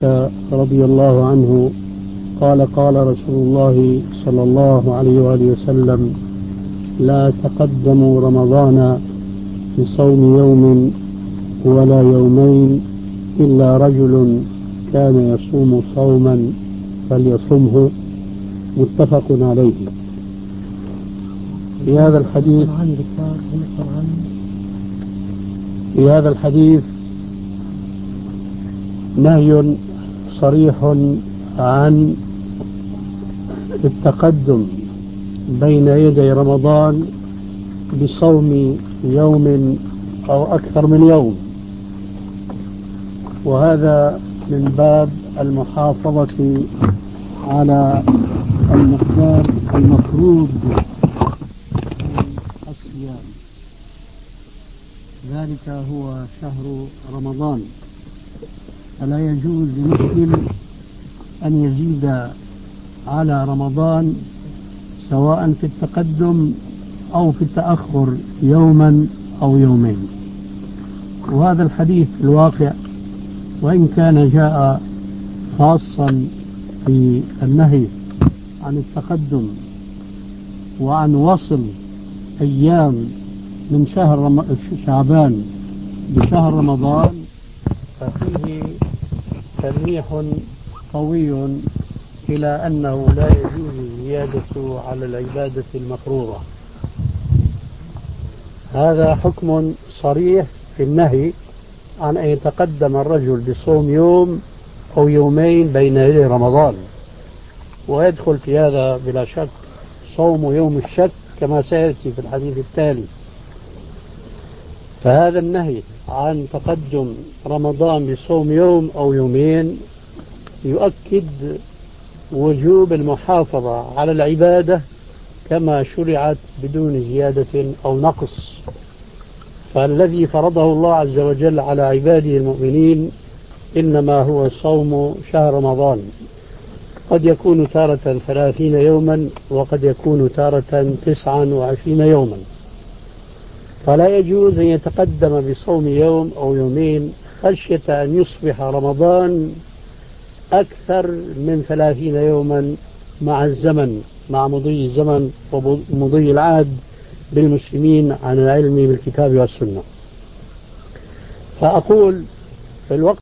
رضي الله عنه قال قال رسول الله صلى الله عليه وآله وسلم: لا تقدموا رمضان بصوم يوم ولا يومين إلا رجل كان يصوم صوما فليصمه. متفق عليه. في هذا الحديث نهي صريح عن التقدم بين يدي رمضان بصوم يوم أو أكثر من يوم، وهذا من باب المحافظة على المقدار المفروض الصيام، ذلك هو شهر رمضان، فلا يجوز لمسلم أن يزيد على رمضان سواء في التقدم أو في التأخر يوما أو يومين. وهذا الحديث الواقع وإن كان جاء خاصا في النهي عن التقدم وعن وصل أيام من شهر شعبان بشهر رمضان، ففيه تلميح قوي إلى أنه لا يجوز الزيادة على العبادة المفروضة. هذا حكم صريح في النهي عن أن يتقدم الرجل بصوم يوم أو يومين بين يدي رمضان، ويدخل في هذا بلا شك صوم يوم الشك كما سيأتي في الحديث التالي. فهذا النهي عن تقدم رمضان بصوم يوم أو يومين يؤكد وجوب المحافظة على العبادة كما شرعت بدون زيادة أو نقص. فالذي فرضه الله عز وجل على عباده المؤمنين إنما هو صوم شهر رمضان، قد يكون تارة 30 يوما وقد يكون تارة 29 يوما، فلا يجوز أن يتقدم بصوم يوم أو يومين خشية أن يصبح رمضان أكثر من 30 يوما مع الزمن، مع مضي الزمن ومضي العهد بالمسلمين عن العلم بالكتاب والسنة. فأقول في الوقت